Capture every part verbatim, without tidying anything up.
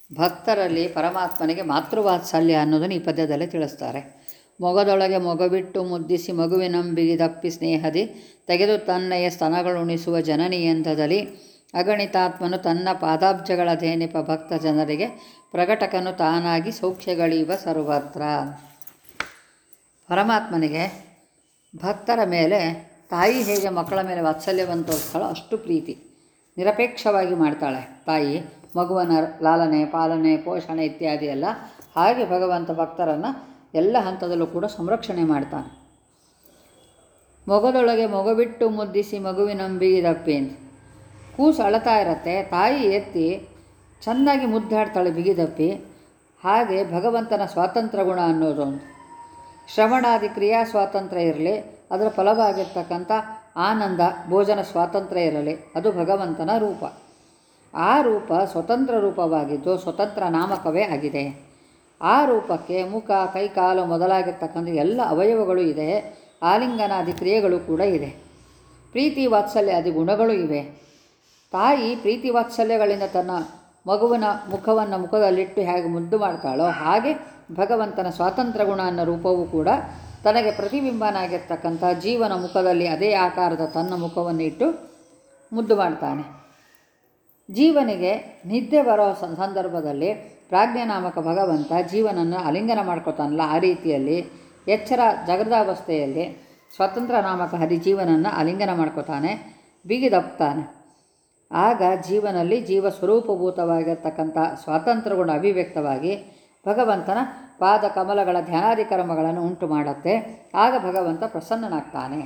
ಭಕ್ತರಲ್ಲಿ ಪರಮಾತ್ಮನಿಗೆ ಮಾತೃವಾತ್ಸಲ್ಯ ಅನ್ನೋದನ್ನು ಈ ಪದ್ಯದಲ್ಲಿ ತಿಳಿಸ್ತಾರೆ. ಮೊಗದೊಳಗೆ ಮೊಗಬಿಟ್ಟು ಮುದ್ದಿಸಿ ಮಗುವಿನಂಬಿಗಿ ದಪ್ಪಿ ಸ್ನೇಹದಿ ತೆಗೆದು ತನ್ನಯ ಸ್ತನಗಳುಣಿಸುವ ಜನನಿಯಂತದಲ್ಲಿ ಅಗಣಿತಾತ್ಮನು ತನ್ನ ಪಾದಾಬ್ಜಗಳ ಧೇನಿಪ ಭಕ್ತ ಜನರಿಗೆ ಪ್ರಕಟಕನು ತಾನಾಗಿ ಸೌಖ್ಯಗಳೀವ ಸರ್ವತ್ರ. ಪರಮಾತ್ಮನಿಗೆ ಭಕ್ತರ ಮೇಲೆ ತಾಯಿ ಹೇಗೆ ಮಕ್ಕಳ ಮೇಲೆ ವಾತ್ಸಲ್ಯವನ್ನು ತೋರಿಸ್ತಾಳೋ ಅಷ್ಟು ಪ್ರೀತಿ. ನಿರಪೇಕ್ಷವಾಗಿ ಮಾಡ್ತಾಳೆ ತಾಯಿ ಮಗುವನ ಲಾಲನೆ ಪಾಲನೆ ಪೋಷಣೆ ಇತ್ಯಾದಿ ಎಲ್ಲ. ಹಾಗೆ ಭಗವಂತ ಭಕ್ತರನ್ನು ಎಲ್ಲ ಹಂತದಲ್ಲೂ ಕೂಡ ಸಂರಕ್ಷಣೆ ಮಾಡ್ತಾನೆ. ಮೊಗದೊಳಗೆ ಮೊಗಬಿಟ್ಟು ಮುದ್ದಿಸಿ ಮಗುವಿನಂಬಿಗಿ ದಪ್ಪಿ ಅಂತ ಕೂಸು ಅಳತಾ ಇರತ್ತೆ, ತಾಯಿ ಎತ್ತಿ ಚೆನ್ನಾಗಿ ಮುದ್ದಾಡ್ತಾಳೆ ಬಿಗಿದಪ್ಪಿ. ಹಾಗೆ ಭಗವಂತನ ಸ್ವಾತಂತ್ರ್ಯ ಗುಣ ಅನ್ನೋದು ಒಂದು. ಶ್ರವಣಾದಿ ಕ್ರಿಯಾ ಸ್ವಾತಂತ್ರ್ಯ ಇರಲಿ, ಅದರ ಫಲವಾಗಿರ್ತಕ್ಕಂಥ ಆನಂದ ಭೋಜನ ಸ್ವಾತಂತ್ರ್ಯ ಇರಲಿ, ಅದು ಭಗವಂತನ ರೂಪ. ಆ ರೂಪ ಸ್ವತಂತ್ರ ರೂಪವಾಗಿದ್ದು ಸ್ವತಂತ್ರ ನಾಮಕವೇ ಆಗಿದೆ. ಆ ರೂಪಕ್ಕೆ ಮುಖ ಕೈಕಾಲು ಮೊದಲಾಗಿರ್ತಕ್ಕಂಥ ಎಲ್ಲ ಅವಯವಗಳು ಇದೆ. ಆಲಿಂಗನಾದಿ ಕ್ರಿಯೆಗಳು ಕೂಡ ಇದೆ. ಪ್ರೀತಿ ವಾತ್ಸಲ್ಯಾದಿ ಗುಣಗಳು ಇವೆ. ತಾಯಿ ಪ್ರೀತಿ ವಾತ್ಸಲ್ಯಗಳಿಂದ ತನ್ನ ಮಗುವಿನ ಮುಖವನ್ನು ಮುಖದಲ್ಲಿಟ್ಟು ಹೇಗೆ ಮುದ್ದು ಮಾಡ್ತಾಳೋ ಹಾಗೆ ಭಗವಂತನ ಸ್ವಾತಂತ್ರ್ಯ ಗುಣ ಅನ್ನೋ ರೂಪವೂ ಕೂಡ ತನಗೆ ಪ್ರತಿಬಿಂಬನಾಗಿರ್ತಕ್ಕಂಥ ಜೀವನ ಮುಖದಲ್ಲಿ ಅದೇ ಆಕಾರದ ತನ್ನ ಮುಖವನ್ನು ಇಟ್ಟು ಮುದ್ದು ಮಾಡ್ತಾನೆ. ಜೀವನಿಗೆ ನಿದ್ದೆ ಬರೋ ಸಂದರ್ಭದಲ್ಲಿ ಪ್ರಾಜ್ಞಾನಾಮಕ ಭಗವಂತ ಜೀವನನ್ನು ಅಲಿಂಗನ ಮಾಡ್ಕೋತಾನಲ್ಲ, ಆ ರೀತಿಯಲ್ಲಿ ಎಚ್ಚರ ಜಾಗೃತಾವಸ್ಥೆಯಲ್ಲಿ ಸ್ವತಂತ್ರ ನಾಮಕ ಹರಿಜೀವನನ್ನು ಅಲಿಂಗನ ಮಾಡ್ಕೋತಾನೆ, ಬಿಗಿದಪ್ತಾನೆ. ಆಗ ಜೀವನಲ್ಲಿ ಜೀವ ಸ್ವರೂಪಭೂತವಾಗಿರ್ತಕ್ಕಂಥ ಸ್ವಾತಂತ್ರ್ಯ ಗುಣ ಅಭಿವ್ಯಕ್ತವಾಗಿ ಭಗವಂತನ ಪಾದ ಕಮಲಗಳ ಧ್ಯಾನಾದಿ ಕರ್ಮಗಳನ್ನು ಉಂಟು ಮಾಡುತ್ತೆ. ಆಗ ಭಗವಂತ ಪ್ರಸನ್ನನಾಗ್ತಾನೆ.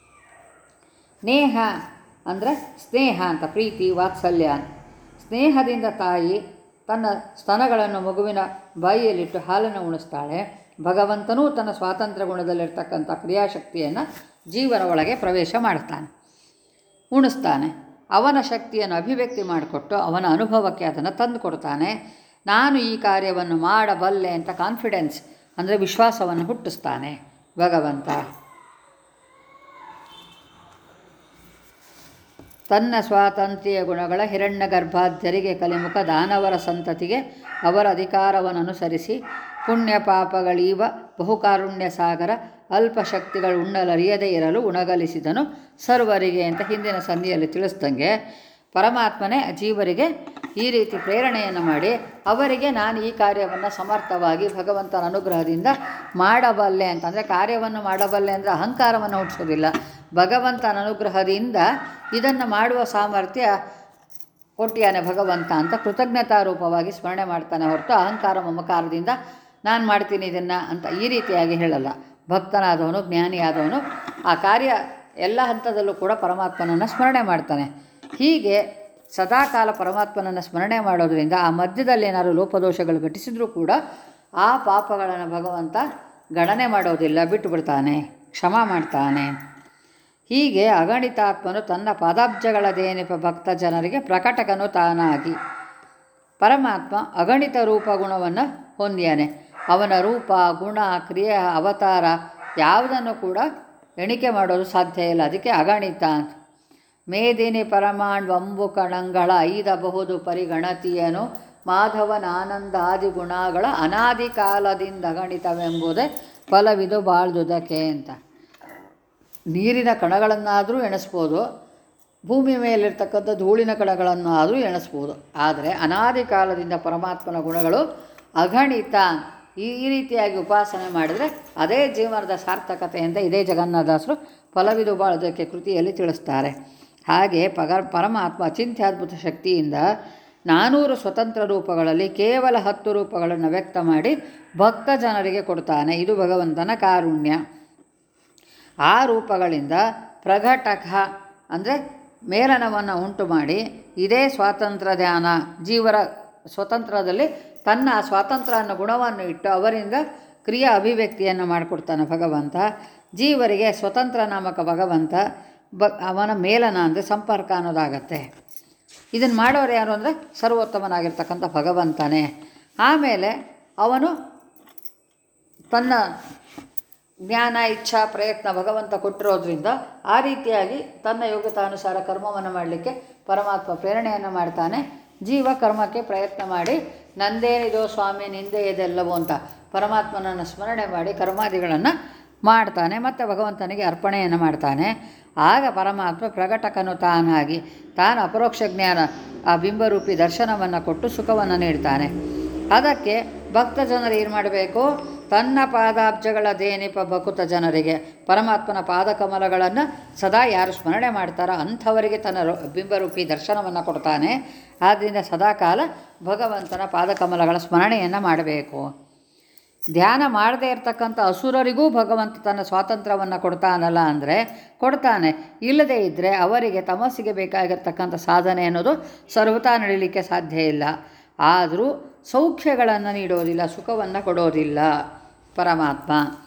ನೇಹ ಅಂದರೆ ಸ್ನೇಹ ಅಂತ, ಪ್ರೀತಿ ವಾತ್ಸಲ್ಯ. ಸ್ನೇಹದಿಂದ ತಾಯಿ ತನ್ನ ಸ್ತನಗಳನ್ನು ಮಗುವಿನ ಬಾಯಿಯಲ್ಲಿಟ್ಟು ಹಾಲನ್ನು ಉಣಿಸ್ತಾಳೆ. ಭಗವಂತನೂ ತನ್ನ ಸ್ವಾತಂತ್ರ್ಯ ಗುಣದಲ್ಲಿರ್ತಕ್ಕಂಥ ಕ್ರಿಯಾಶಕ್ತಿಯನ್ನು ಜೀವನ ಒಳಗೆ ಪ್ರವೇಶ ಮಾಡ್ತಾನೆ, ಉಣಿಸ್ತಾನೆ. ಅವನ ಶಕ್ತಿಯನ್ನು ಅಭಿವ್ಯಕ್ತಿ ಮಾಡಿಕೊಟ್ಟು ಅವನ ಅನುಭವಕ್ಕೆ ಅದನ್ನು ತಂದು ಕೊಡ್ತಾನೆ. ನಾನು ಈ ಕಾರ್ಯವನ್ನು ಮಾಡಬಲ್ಲೆ ಅಂತ ಕಾನ್ಫಿಡೆನ್ಸ್ ಅಂದರೆ ವಿಶ್ವಾಸವನ್ನು ಹುಟ್ಟಿಸ್ತಾನೆ ಭಗವಂತ. ತನ್ನ ಸ್ವಾತಂತ್ರ್ಯ ಗುಣಗಳ ಹಿರಣ್ಯ ಗರ್ಭಾಧ್ಯರಿಗೆ ಕಲಿಮುಖ ದಾನವರ ಸಂತತಿಗೆ ಅವರ ಅಧಿಕಾರವನ್ನು ಅನುಸರಿಸಿ ಪುಣ್ಯ ಪಾಪಗಳೀವ ಬಹುಕಾರುಣ್ಯ ಸಾಗರ ಅಲ್ಪ ಶಕ್ತಿಗಳು ಉಣ್ಣಲರಿಯದೇ ಇರಲು ಉಣಗಲಿಸಿದನು ಸರ್ವರಿಗೆ ಅಂತ ಹಿಂದಿನ ಸಂಧಿಯಲ್ಲಿ ತಿಳಿಸ್ದಂಗೆ ಪರಮಾತ್ಮನೇ ಜೀವರಿಗೆ ಈ ರೀತಿ ಪ್ರೇರಣೆಯನ್ನು ಮಾಡಿ ಅವರಿಗೆ ನಾನು ಈ ಕಾರ್ಯವನ್ನು ಸಮರ್ಥವಾಗಿ ಭಗವಂತನ ಅನುಗ್ರಹದಿಂದ ಮಾಡಬಲ್ಲೆ ಅಂತಂದರೆ ಕಾರ್ಯವನ್ನು ಮಾಡಬಲ್ಲೆ ಅಂದರೆ ಅಹಂಕಾರವನ್ನು ಹುಟ್ಟಿಸೋದಿಲ್ಲ. ಭಗವಂತನ ಅನುಗ್ರಹದಿಂದ ಇದನ್ನು ಮಾಡುವ ಸಾಮರ್ಥ್ಯ ಕೊಟ್ಟಿಯಾನೆ ಭಗವಂತ ಅಂತ ಕೃತಜ್ಞತಾರೂಪವಾಗಿ ಸ್ಮರಣೆ ಮಾಡ್ತಾನೆ ಹೊರತು ಅಹಂಕಾರ ಮಮಕಾರದಿಂದ ನಾನು ಮಾಡ್ತೀನಿ ಇದನ್ನು ಅಂತ ಈ ರೀತಿಯಾಗಿ ಹೇಳಲ್ಲ. ಭಕ್ತನಾದವನು ಜ್ಞಾನಿಯಾದವನು ಆ ಕಾರ್ಯ ಎಲ್ಲ ಹಂತದಲ್ಲೂ ಕೂಡ ಪರಮಾತ್ಮನನ್ನು ಸ್ಮರಣೆ ಮಾಡ್ತಾನೆ. ಹೀಗೆ ಸದಾಕಾಲ ಪರಮಾತ್ಮನನ್ನು ಸ್ಮರಣೆ ಮಾಡೋದರಿಂದ ಆ ಮಧ್ಯದಲ್ಲಿ ಏನಾದರೂ ಲೋಪದೋಷಗಳು ಘಟಿಸಿದರೂ ಕೂಡ ಆ ಪಾಪಗಳನ್ನು ಭಗವಂತ ಗಣನೆ ಮಾಡೋದಿಲ್ಲ, ಬಿಟ್ಟು ಬಿಡ್ತಾನೆ, ಕ್ಷಮ ಮಾಡ್ತಾನೆ. ಹೀಗೆ ಅಗಣಿತಾತ್ಮನು ತನ್ನ ಪಾದಾಬ್ಜಗಳದೇನೆಪ ಭಕ್ತ ಜನರಿಗೆ ಪ್ರಕಟಕನು ತಾನಾಗಿ. ಪರಮಾತ್ಮ ಅಗಣಿತ ರೂಪ ಗುಣವನ್ನು ಹೊಂದಿಯಾನೆ. ಅವನ ರೂಪ ಗುಣ ಕ್ರಿಯೆ ಅವತಾರ ಯಾವುದನ್ನು ಕೂಡ ಎಣಿಕೆ ಮಾಡೋದು ಸಾಧ್ಯ ಇಲ್ಲ. ಅದಕ್ಕೆ ಅಗಣಿತ ಅಂತ. ಮೇದಿನಿ ಪರಮಾಣ್ವಂಬು ಕಣಂಗಳ ಐದಬಹುದು ಪರಿಗಣತಿಯನು ಮಾಧವನ ಆನಂದ ಆದಿ ಗುಣಗಳ ಅನಾದಿ ಕಾಲದಿಂದ ಅಗಣಿತವೆಂಬುದೇ ಫಲವಿದು ಬಾಳ್ದುದಕ್ಕೆ ಅಂತ. ನೀರಿನ ಕಣಗಳನ್ನಾದರೂ ಎಣಿಸ್ಬೋದು, ಭೂಮಿ ಮೇಲಿರ್ತಕ್ಕಂಥ ಧೂಳಿನ ಕಣಗಳನ್ನು ಎಣಿಸ್ಬೋದು. ಆದರೆ ಅನಾದಿ ಕಾಲದಿಂದ ಪರಮಾತ್ಮನ ಗುಣಗಳು ಅಗಣಿತ. ಈ ರೀತಿಯಾಗಿ ಉಪಾಸನೆ ಮಾಡಿದರೆ ಅದೇ ಜೀವನದ ಸಾರ್ಥಕತೆ ಅಂತ ಇದೇ ಜಗನ್ನಾಥದಾಸರು ಫಲವಿದು ಬಾಳ್ದುದಕ್ಕೆ ಕೃತಿಯಲ್ಲಿ ತಿಳಿಸ್ತಾರೆ. ಹಾಗೆ ಪಗ ಪರಮಾತ್ಮ ಅಚಿಂತ್ಯದ್ಭುತ ಶಕ್ತಿಯಿಂದ ನಾನೂರು ಸ್ವತಂತ್ರ ರೂಪಗಳಲ್ಲಿ ಕೇವಲ ಹತ್ತು ರೂಪಗಳನ್ನು ವ್ಯಕ್ತ ಮಾಡಿ ಭಕ್ತ ಜನರಿಗೆ ಕೊಡ್ತಾನೆ. ಇದು ಭಗವಂತನ ಕಾರುಣ್ಯ. ಆ ರೂಪಗಳಿಂದ ಪ್ರಘಟಕ ಅಂದರೆ ಮೇಲನವನ್ನು ಉಂಟು ಮಾಡಿ ಇದೇ ಸ್ವಾತಂತ್ರ್ಯ ಧ್ಯಾನ ಜೀವರ ಸ್ವತಂತ್ರದಲ್ಲಿ ತನ್ನ ಸ್ವಾತಂತ್ರ್ಯ ಅನ್ನೋ ಗುಣವನ್ನು ಇಟ್ಟು ಅವರಿಂದ ಕ್ರಿಯಾ ಅಭಿವ್ಯಕ್ತಿಯನ್ನು ಮಾಡಿಕೊಡ್ತಾನೆ ಭಗವಂತ. ಜೀವರಿಗೆ ಸ್ವತಂತ್ರ ನಾಮಕ ಭಗವಂತ ಬ ಅವನ ಮೇಲನ ಅಂದರೆ ಸಂಪರ್ಕ ಅನ್ನೋದಾಗತ್ತೆ. ಇದನ್ನು ಮಾಡೋರು ಯಾರು ಅಂದರೆ ಸರ್ವೋತ್ತಮನಾಗಿರ್ತಕ್ಕಂಥ ಭಗವಂತನೇ. ಆಮೇಲೆ ಅವನು ತನ್ನ ಜ್ಞಾನ ಇಚ್ಛಾ ಪ್ರಯತ್ನ ಭಗವಂತ ಕೊಟ್ಟಿರೋದ್ರಿಂದ ಆ ರೀತಿಯಾಗಿ ತನ್ನ ಯೋಗ್ಯತಾನುಸಾರ ಕರ್ಮವನ್ನು ಮಾಡಲಿಕ್ಕೆ ಪರಮಾತ್ಮ ಪ್ರೇರಣೆಯನ್ನು ಮಾಡ್ತಾನೆ. ಜೀವ ಕರ್ಮಕ್ಕೆ ಪ್ರಯತ್ನ ಮಾಡಿ ನಂದೇನಿದೋ ಸ್ವಾಮಿ ನಿಂದೆ ಇದೆಲ್ಲವೋ ಅಂತ ಪರಮಾತ್ಮನನ್ನು ಸ್ಮರಣೆ ಮಾಡಿ ಕರ್ಮಾದಿಗಳನ್ನು ಮಾಡ್ತಾನೆ, ಮತ್ತು ಭಗವಂತನಿಗೆ ಅರ್ಪಣೆಯನ್ನು ಮಾಡ್ತಾನೆ. ಆಗ ಪರಮಾತ್ಮ ಪ್ರಕಟಕನು ತಾನಾಗಿ ತಾನು ಅಪರೋಕ್ಷ ಜ್ಞಾನ ಆ ಬಿಂಬರೂಪಿ ದರ್ಶನವನ್ನು ಕೊಟ್ಟು ಸುಖವನ್ನು ನೀಡ್ತಾನೆ. ಅದಕ್ಕೆ ಭಕ್ತ ಜನರು ಏನು ಮಾಡಬೇಕು? ತನ್ನ ಪಾದಾಬ್ಜಗಳ ದೇನಿಪ ಭಕುತ ಜನರಿಗೆ ಪರಮಾತ್ಮನ ಪಾದಕಮಲಗಳನ್ನು ಸದಾ ಯಾರು ಸ್ಮರಣೆ ಮಾಡ್ತಾರೋ ಅಂಥವರಿಗೆ ತನ್ನ ಬಿಂಬರೂಪಿ ದರ್ಶನವನ್ನು ಕೊಡ್ತಾನೆ. ಆದ್ದರಿಂದ ಸದಾಕಾಲ ಭಗವಂತನ ಪಾದಕಮಲಗಳ ಸ್ಮರಣೆಯನ್ನು ಮಾಡಬೇಕು. ಧ್ಯಾನ ಮಾಡದೇ ಇರತಕ್ಕಂಥ ಅಸುರರಿಗೂ ಭಗವಂತ ತನ್ನ ಸ್ವಾತಂತ್ರ್ಯವನ್ನು ಕೊಡ್ತಾನಲ್ಲ ಅಂದರೆ ಕೊಡ್ತಾನೆ. ಇಲ್ಲದೇ ಇದ್ದರೆ ಅವರಿಗೆ ತಮಸ್ಸಿಗೆ ಬೇಕಾಗಿರ್ತಕ್ಕಂಥ ಸಾಧನೆ ಅನ್ನೋದು ಸರ್ವತಾ ನಡೀಲಿಕ್ಕೆ ಸಾಧ್ಯ ಇಲ್ಲ. ಆದರೂ ಸೌಖ್ಯಗಳನ್ನು ನೀಡೋದಿಲ್ಲ, ಸುಖವನ್ನು ಕೊಡೋದಿಲ್ಲ. ಪರಮಾತ್ಮ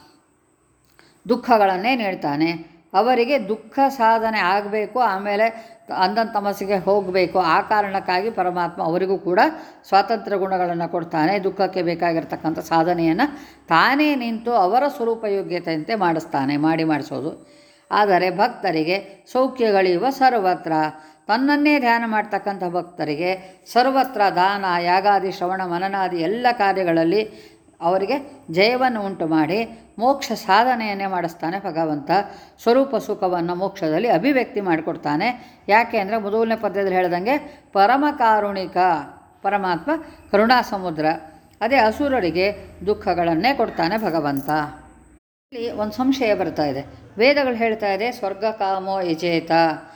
ದುಃಖಗಳನ್ನೇ ನೀಡ್ತಾನೆ. ಅವರಿಗೆ ದುಃಖ ಸಾಧನೆ ಆಗಬೇಕು, ಆಮೇಲೆ ಅಂಧನ ತಮಸ್ಸಿಗೆ ಹೋಗಬೇಕು. ಆ ಕಾರಣಕ್ಕಾಗಿ ಪರಮಾತ್ಮ ಅವರಿಗೂ ಕೂಡ ಸ್ವಾತಂತ್ರ್ಯ ಗುಣಗಳನ್ನು ಕೊಡ್ತಾನೆ. ದುಃಖಕ್ಕೆ ಬೇಕಾಗಿರ್ತಕ್ಕಂಥ ಸಾಧನೆಯನ್ನು ತಾನೇ ನಿಂತು ಅವರ ಸ್ವರೂಪ ಯೋಗ್ಯತೆಯಂತೆ ಮಾಡಿಸ್ತಾನೆ, ಮಾಡಿ ಮಾಡಿಸೋದು. ಆದರೆ ಭಕ್ತರಿಗೆ ಸೌಖ್ಯಗಳಿವ ಸರ್ವತ್ರ. ತನ್ನನ್ನೇ ಧ್ಯಾನ ಮಾಡ್ತಕ್ಕಂಥ ಭಕ್ತರಿಗೆ ಸರ್ವತ್ರ ದಾನ, ಯಾಗಾದಿ, ಶ್ರವಣ, ಮನನಾದಿ ಎಲ್ಲ ಕಾರ್ಯಗಳಲ್ಲಿ ಅವರಿಗೆ ಜಯವನ್ನು ಉಂಟು ಮಾಡಿ ಮೋಕ್ಷ ಸಾಧನೆಯನ್ನೇ ಮಾಡಿಸ್ತಾನೆ ಭಗವಂತ. ಸ್ವರೂಪ ಸುಖವನ್ನು ಮೋಕ್ಷದಲ್ಲಿ ಅಭಿವ್ಯಕ್ತಿ ಮಾಡಿಕೊಡ್ತಾನೆ. ಯಾಕೆ ಅಂದರೆ ಮೊದಲನೇ ಪದ್ಯದಲ್ಲಿ ಹೇಳ್ದಂಗೆ ಪರಮ ಕಾರುಣಿಕ ಪರಮಾತ್ಮ ಕರುಣಾ ಸಮುದ್ರ. ಅದೇ ಅಸುರರಿಗೆ ದುಃಖಗಳನ್ನೇ ಕೊಡ್ತಾನೆ ಭಗವಂತ. ಇಲ್ಲಿ ಒಂದು ಸಂಶಯ ಬರ್ತಾ ಇದೆ. ವೇದಗಳು ಹೇಳ್ತಾ ಇದೆ ಸ್ವರ್ಗ ಕಾಮೋ ಯಜೇತ,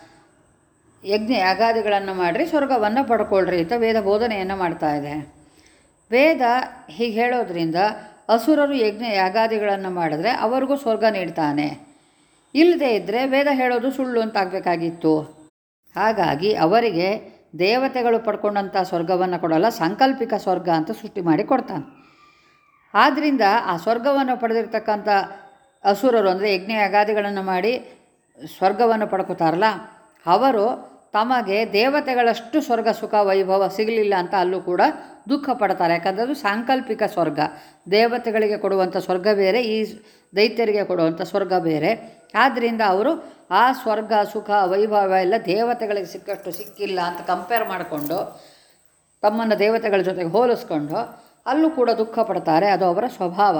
ಯಜ್ಞ ಯಾಗಾದಿಗಳನ್ನು ಮಾಡಿರಿ ಸ್ವರ್ಗವನ್ನು ಪಡ್ಕೊಳ್ರಿ ಅಂತ ವೇದ ಬೋಧನೆಯನ್ನು ಮಾಡ್ತಾ ಇದೆ. ವೇದ ಹೀಗೆ ಹೇಳೋದ್ರಿಂದ ಅಸುರರು ಯಜ್ಞ ಯಾಗಾದಿಗಳನ್ನು ಮಾಡಿದ್ರೆ ಅವರಿಗೂ ಸ್ವರ್ಗ ನೀಡ್ತಾನೆ. ಇಲ್ಲದೇ ಇದ್ದರೆ ವೇದ ಹೇಳೋದು ಸುಳ್ಳು ಅಂತ ಆಗಬೇಕಾಗಿತ್ತು. ಹಾಗಾಗಿ ಅವರಿಗೆ ದೇವತೆಗಳು ಪಡ್ಕೊಂಡಂಥ ಸ್ವರ್ಗವನ್ನು ಕೊಡಲ್ಲ, ಸಾಂಕಲ್ಪಿಕ ಸ್ವರ್ಗ ಅಂತ ಸೃಷ್ಟಿ ಮಾಡಿ ಕೊಡ್ತಾನೆ. ಆದ್ದರಿಂದ ಆ ಸ್ವರ್ಗವನ್ನು ಪಡೆದಿರ್ತಕ್ಕಂಥ ಅಸುರರು ಅಂದರೆ ಯಜ್ಞ ಯಾಗಾದಿಗಳನ್ನು ಮಾಡಿ ಸ್ವರ್ಗವನ್ನು ಪಡ್ಕೋತಾರಲ್ಲ, ಅವರು ತಮಗೆ ದೇವತೆಗಳಷ್ಟು ಸ್ವರ್ಗ ಸುಖ ವೈಭವ ಸಿಗಲಿಲ್ಲ ಅಂತ ಅಲ್ಲೂ ಕೂಡ ದುಃಖ ಪಡ್ತಾರೆ. ಯಾಕಂದರೆ ಅದು ಸಾಂಕಲ್ಪಿಕ ಸ್ವರ್ಗ. ದೇವತೆಗಳಿಗೆ ಕೊಡುವಂಥ ಸ್ವರ್ಗ ಬೇರೆ, ಈ ದೈತ್ಯರಿಗೆ ಕೊಡುವಂಥ ಸ್ವರ್ಗ ಬೇರೆ. ಆದ್ದರಿಂದ ಅವರು ಆ ಸ್ವರ್ಗ ಸುಖ ವೈಭವ ಎಲ್ಲ ದೇವತೆಗಳಿಗೆ ಸಿಕ್ಕಷ್ಟು ಸಿಕ್ಕಿಲ್ಲ ಅಂತ ಕಂಪೇರ್ ಮಾಡಿಕೊಂಡು ತಮ್ಮನ್ನು ದೇವತೆಗಳ ಜೊತೆಗೆ ಹೋಲಿಸ್ಕೊಂಡು ಅಲ್ಲೂ ಕೂಡ ದುಃಖ ಪಡ್ತಾರೆ. ಅದು ಅವರ ಸ್ವಭಾವ.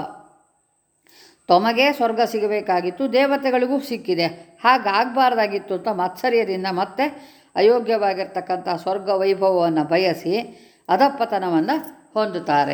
ತಮಗೇ ಸ್ವರ್ಗ ಸಿಗಬೇಕಾಗಿತ್ತು, ದೇವತೆಗಳಿಗೂ ಸಿಕ್ಕಿದೆ, ಹಾಗಾಗಬಾರ್ದಾಗಿತ್ತು ಅಂತ ಮಾತ್ಸರ್ಯದಿಂದ ಮತ್ತೆ ಅಯೋಗ್ಯವಾಗಿರ್ತಕ್ಕಂಥ ಸ್ವರ್ಗ ವೈಭವವನ್ನು ಬಯಸಿ ಅಧಪತನವನ್ನು ಹೊಂದುತ್ತಾರೆ.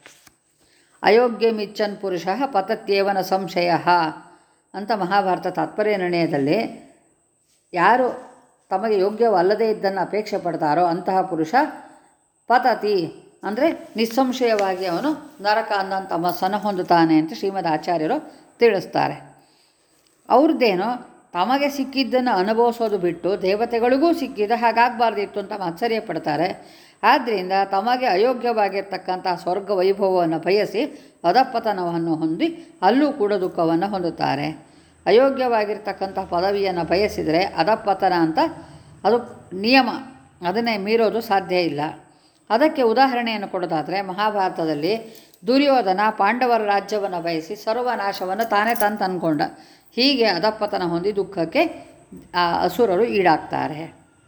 ಅಯೋಗ್ಯಮಿಚ್ಚನ್ ಪುರುಷ ಪತತ್ಯೇವನ ಸಂಶಯ ಅಂತ ಮಹಾಭಾರತ ತಾತ್ಪರ್ಯ ನಿರ್ಣಯದಲ್ಲಿ ಯಾರು ತಮಗೆ ಯೋಗ್ಯವಲ್ಲದೇ ಇದ್ದನ್ನು ಅಪೇಕ್ಷೆ ಪಡ್ತಾರೋ ಅಂತಹ ಪುರುಷ ಪತತಿ ಅಂದರೆ ನಿಸ್ಸಂಶಯವಾಗಿ ಅವನು ನರಕ ಅನ್ನೋ ತಮಸ್ಸನ್ನು ಹೊಂದುತ್ತಾನೆ ಅಂತ ಶ್ರೀಮದ್ ಆಚಾರ್ಯರು ತಿಳಿಸ್ತಾರೆ. ಅವ್ರದ್ದೇನೋ ತಮಗೆ ಸಿಕ್ಕಿದ್ದನ್ನು ಅನುಭವಿಸೋದು ಬಿಟ್ಟು ದೇವತೆಗಳಿಗೂ ಸಿಕ್ಕಿದ ಹಾಗಾಗಬಾರ್ದಿತ್ತು ಅಂತ ಆಶ್ಚರ್ಯ ಪಡ್ತಾರೆ. ಆದ್ದರಿಂದ ತಮಗೆ ಅಯೋಗ್ಯವಾಗಿರ್ತಕ್ಕಂಥ ಸ್ವರ್ಗ ವೈಭವವನ್ನು ಬಯಸಿ ಅಧಪತನವನ್ನು ಹೊಂದಿ ಅಲ್ಲೂ ಕೂಡ ದುಃಖವನ್ನು ಹೊಂದುತ್ತಾರೆ. ಅಯೋಗ್ಯವಾಗಿರ್ತಕ್ಕಂಥ ಪದವಿಯನ್ನು ಬಯಸಿದರೆ ಅಧಪತನ ಅಂತ ಅದು ನಿಯಮ, ಅದನ್ನೇ ಮೀರೋದು ಸಾಧ್ಯ ಇಲ್ಲ. ಅದಕ್ಕೆ ಉದಾಹರಣೆಯನ್ನು ಕೊಡೋದಾದರೆ ಮಹಾಭಾರತದಲ್ಲಿ ದುರ್ಯೋಧನ ಪಾಂಡವರ ರಾಜ್ಯವನ್ನು ಬಯಸಿ ಸರ್ವನಾಶವನ್ನು ತಾನೇ ತಂದು ತಂದ್ಕೊಂಡ. ಹೀಗೆ ಅಧಪತನ ಹೊಂದಿ ದುಃಖಕ್ಕೆ ಆ ಅಸುರರು ಈಡಾಗ್ತಾರೆ.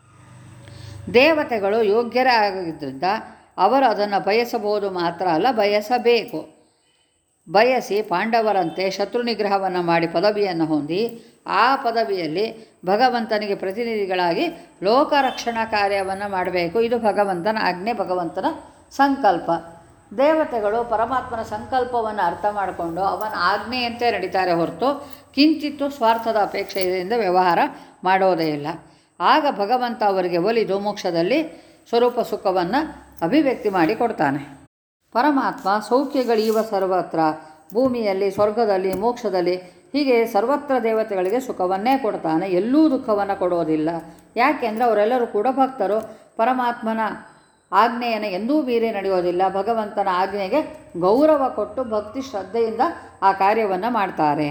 ದೇವತೆಗಳು ಯೋಗ್ಯರೇ ಆಗಿದ್ದರಿಂದ ಅವರು ಅದನ್ನು ಬಯಸಬಹುದು ಮಾತ್ರ ಅಲ್ಲ, ಬಯಸಬೇಕು. ಬಯಸಿ ಪಾಂಡವರಂತೆ ಶತ್ರು ನಿಗ್ರಹವನ್ನು ಮಾಡಿ ಪದವಿಯನ್ನು ಹೊಂದಿ ಆ ಪದವಿಯಲ್ಲಿ ಭಗವಂತನಿಗೆ ಪ್ರತಿನಿಧಿಗಳಾಗಿ ಲೋಕರಕ್ಷಣಾ ಕಾರ್ಯವನ್ನು ಮಾಡಬೇಕು. ಇದು ಭಗವಂತನ ಆಜ್ಞೆ, ಭಗವಂತನ ಸಂಕಲ್ಪ. ದೇವತೆಗಳು ಪರಮಾತ್ಮನ ಸಂಕಲ್ಪವನ್ನು ಅರ್ಥ ಮಾಡಿಕೊಂಡು ಅವನ ಆಜ್ಞೆಯಂತೆ ನಡೀತಾರೆ ಹೊರತು ಕಿಂಚಿತ್ತು ಸ್ವಾರ್ಥದ ಅಪೇಕ್ಷೆಯಿಂದ ವ್ಯವಹಾರ ಮಾಡೋದೇ ಇಲ್ಲ. ಆಗ ಭಗವಂತ ಅವರಿಗೆ ಒಲಿದು ಮೋಕ್ಷದಲ್ಲಿ ಸ್ವರೂಪ ಸುಖವನ್ನು ಅಭಿವ್ಯಕ್ತಿ ಮಾಡಿ ಕೊಡ್ತಾನೆ. ಪರಮಾತ್ಮ ಸೌಖ್ಯಗಳೀವ ಸರ್ವತ್ರ, ಭೂಮಿಯಲ್ಲಿ, ಸ್ವರ್ಗದಲ್ಲಿ, ಮೋಕ್ಷದಲ್ಲಿ, ಹೀಗೆ ಸರ್ವತ್ರ ದೇವತೆಗಳಿಗೆ ಸುಖವನ್ನೇ ಕೊಡ್ತಾನೆ. ಎಲ್ಲೂ ದುಃಖವನ್ನು ಕೊಡೋದಿಲ್ಲ. ಯಾಕೆಂದರೆ ಅವರೆಲ್ಲರೂ ಕೂಡ ಭಕ್ತರು. ಪರಮಾತ್ಮನ ಆಜ್ಞೆಯನ್ನು ಎಂದೂ ಮೀರಿ ನಡೆಯೋದಿಲ್ಲ. ಭಗವಂತನ ಆಜ್ಞೆಗೆ ಗೌರವ ಕೊಟ್ಟು ಭಕ್ತಿ ಶ್ರದ್ಧೆಯಿಂದ ಆ ಕಾರ್ಯವನ್ನು ಮಾಡ್ತಾರೆ.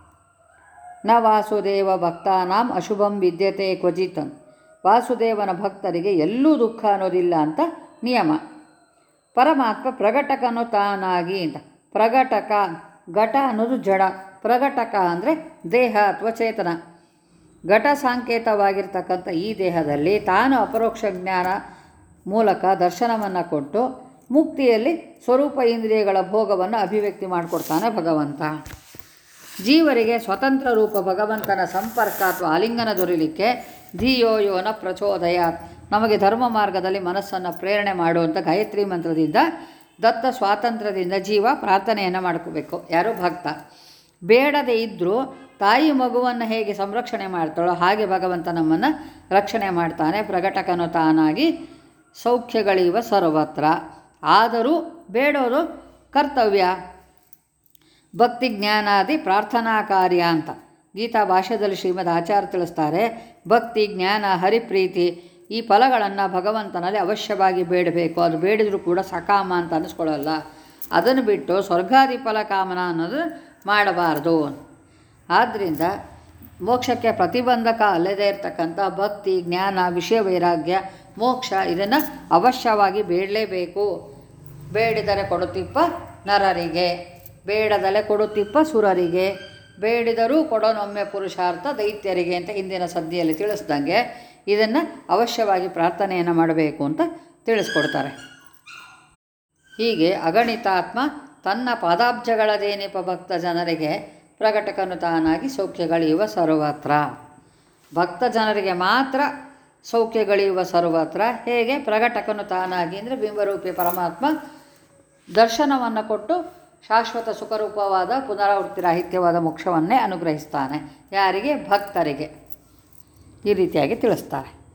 ನ ವಾಸುದೇವ ಭಕ್ತಾನಾಂ ಅಶುಭಂ ವಿದ್ಯತೆ ಕ್ವಚಿತ್. ವಾಸುದೇವನ ಭಕ್ತರಿಗೆ ಎಲ್ಲೂ ದುಃಖ ಅನ್ನೋದಿಲ್ಲ ಅಂತ ನಿಯಮ. ಪರಮಾತ್ಮ ಪ್ರಗಟಕನು ತಾನಾಗಿ ಅಂತ. ಪ್ರಗಟಕ, ಘಟ ಅನ್ನೋದು ಜಡ, ಪ್ರಗಟಕ ಅಂದರೆ ದೇಹ ಅಥವಾ ಚೇತನ. ಘಟ ಸಾಂಕೇತವಾಗಿರ್ತಕ್ಕಂಥ ಈ ದೇಹದಲ್ಲಿ ತಾನು ಅಪರೋಕ್ಷ ಜ್ಞಾನ ಮೂಲಕ ದರ್ಶನವನ್ನು ಕೊಟ್ಟು ಮುಕ್ತಿಯಲ್ಲಿ ಸ್ವರೂಪ ಇಂದ್ರಿಯಗಳ ಭೋಗವನ್ನು ಅಭಿವ್ಯಕ್ತಿ ಮಾಡಿಕೊಡ್ತಾನೆ ಭಗವಂತ. ಜೀವರಿಗೆ ಸ್ವತಂತ್ರ ರೂಪ ಭಗವಂತನ ಸಂಪರ್ಕ ಅಥವಾ ಆಲಿಂಗನ ದೊರೆಯಲಿಕ್ಕೆ ಧಿಯೋ ಯೋನ ಪ್ರಚೋದಯಾತ್, ನಮಗೆ ಧರ್ಮ ಮಾರ್ಗದಲ್ಲಿ ಮನಸ್ಸನ್ನು ಪ್ರೇರಣೆ ಮಾಡುವಂಥ ಗಾಯತ್ರಿ ಮಂತ್ರದಿಂದ ದತ್ತ ಸ್ವಾತಂತ್ರ್ಯದಿಂದ ಜೀವ ಪ್ರಾರ್ಥನೆಯನ್ನು ಮಾಡ್ಕೋಬೇಕು. ಯಾರು? ಭಕ್ತ. ಬೇಡದೇ ಇದ್ದರೂ ತಾಯಿ ಮಗುವನ್ನು ಹೇಗೆ ಸಂರಕ್ಷಣೆ ಮಾಡ್ತಾಳೋ ಹಾಗೆ ಭಗವಂತ ನಮ್ಮನ್ನು ರಕ್ಷಣೆ ಮಾಡ್ತಾನೆ. ಪ್ರಕಟಕನು ತಾನಾಗಿ ಸೌಖ್ಯಗಳಿವ ಸರ್ವತ್ರ. ಆದರೂ ಬೇಡೋದು ಕರ್ತವ್ಯ. ಭಕ್ತಿ ಜ್ಞಾನಾದಿ ಪ್ರಾರ್ಥನಾ ಕಾರ್ಯ ಅಂತ ಗೀತಾ ಭಾಷ್ಯದಲ್ಲಿ ಶ್ರೀಮದ್ ಆಚಾರ್ಯ ತಿಳಿಸ್ತಾರೆ. ಭಕ್ತಿ, ಜ್ಞಾನ, ಹರಿಪ್ರೀತಿ ಈ ಫಲಗಳನ್ನು ಭಗವಂತನಲ್ಲಿ ಅವಶ್ಯವಾಗಿ ಬೇಡಬೇಕು. ಅದು ಬೇಡಿದರೂ ಕೂಡ ಸಕಾಮ ಅಂತ ಅನ್ನಿಸ್ಕೊಳ್ಳಲ್ಲ. ಅದನ್ನು ಬಿಟ್ಟು ಸ್ವರ್ಗಾದಿ ಫಲ ಕಾಮನ ಅನ್ನೋದು ಮಾಡಬಾರ್ದು. ಆದ್ದರಿಂದ ಮೋಕ್ಷಕ್ಕೆ ಪ್ರತಿಬಂಧಕ ಅಲ್ಲದೇ ಇರತಕ್ಕಂಥ ಭಕ್ತಿ, ಜ್ಞಾನ, ವಿಷಯ ವೈರಾಗ್ಯ, ಮೋಕ್ಷ ಇದನ್ನು ಅವಶ್ಯವಾಗಿ ಬೇಡಲೇಬೇಕು. ಬೇಡಿದರೆ ಕೊಡುತ್ತಿಪ್ಪ ನರರಿಗೆ, ಬೇಡದಲೆ ಕೊಡುತ್ತಿಪ್ಪ ಸುರರಿಗೆ, ಬೇಡಿದರೂ ಕೊಡೋನೊಮ್ಮೆ ಪುರುಷಾರ್ಥ ದೈತ್ಯರಿಗೆ ಅಂತ ಹಿಂದಿನ ಸದ್ಯದಲ್ಲಿ ತಿಳಿಸ್ದಂಗೆ ಇದನ್ನು ಅವಶ್ಯವಾಗಿ ಪ್ರಾರ್ಥನೆಯನ್ನು ಮಾಡಬೇಕು ಅಂತ ತಿಳಿಸ್ಕೊಡ್ತಾರೆ. ಹೀಗೆ ಅಗಣಿತಾತ್ಮ ತನ್ನ ಪಾದಾಬ್ಜಗಳದೇನಿಪ ಭಕ್ತ ಜನರಿಗೆ ಪ್ರಕಟಕನು ತಾನಾಗಿ ಸೌಖ್ಯಗಳಿಯುವ ಸರ್ವತ್ರ. ಭಕ್ತ ಜನರಿಗೆ ಮಾತ್ರ ಸೌಖ್ಯಗಳಿಯುವ ಸರ್ವತ್ರ. ಹೇಗೆ? ಪ್ರಕಟಕನು ತಾನಾಗಿ ಅಂದರೆ ಬಿಂಬರೂಪಿ ಪರಮಾತ್ಮ ದರ್ಶನವನ್ನು ಕೊಟ್ಟು ಶಾಶ್ವತ ಸುಖರೂಪವಾದ ಪುನರಾವೃತ್ತಿ ರಾಹಿತ್ಯವಾದ ಮೋಕ್ಷವನ್ನೇ ಅನುಗ್ರಹಿಸ್ತಾನೆ. ಯಾರಿಗೆ? ಭಕ್ತರಿಗೆ. ಈ ರೀತಿಯಾಗಿ ತಿಳಿಸ್ತಾರೆ.